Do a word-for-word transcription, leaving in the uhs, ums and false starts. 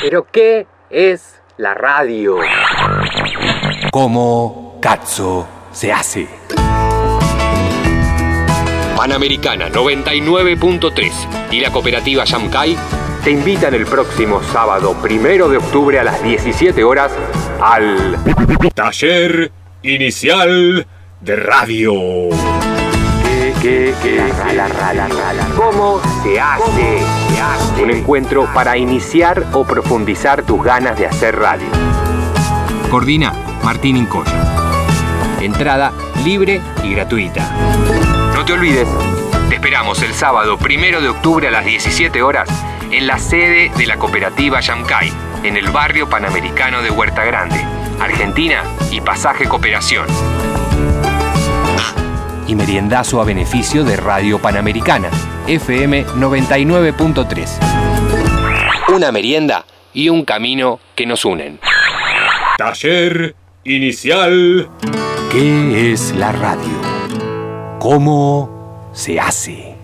¿Pero qué es la radio? ¿Cómo cazzo se hace? Panamericana noventa y nueve punto tres y la cooperativa Yamcay te invitan el próximo sábado primero de octubre a las diecisiete horas al Taller Inicial de Radio. ¿Qué, qué, qué, la, la, la, la, la. ¿Cómo se hace? se hace? Un encuentro para iniciar o profundizar tus ganas de hacer radio. Coordina Martín Incoya. Entrada libre y gratuita. No te olvides, te esperamos el sábado primero de octubre a las diecisiete horas en la sede de la cooperativa Yamcay, en el barrio panamericano de Huerta Grande, Argentina y Pasaje Cooperación. Y meriendazo a beneficio de Radio Panamericana, F M noventa y nueve punto tres. Una merienda y un camino que nos unen. Taller Inicial. ¿Qué es la radio? ¿Cómo se hace?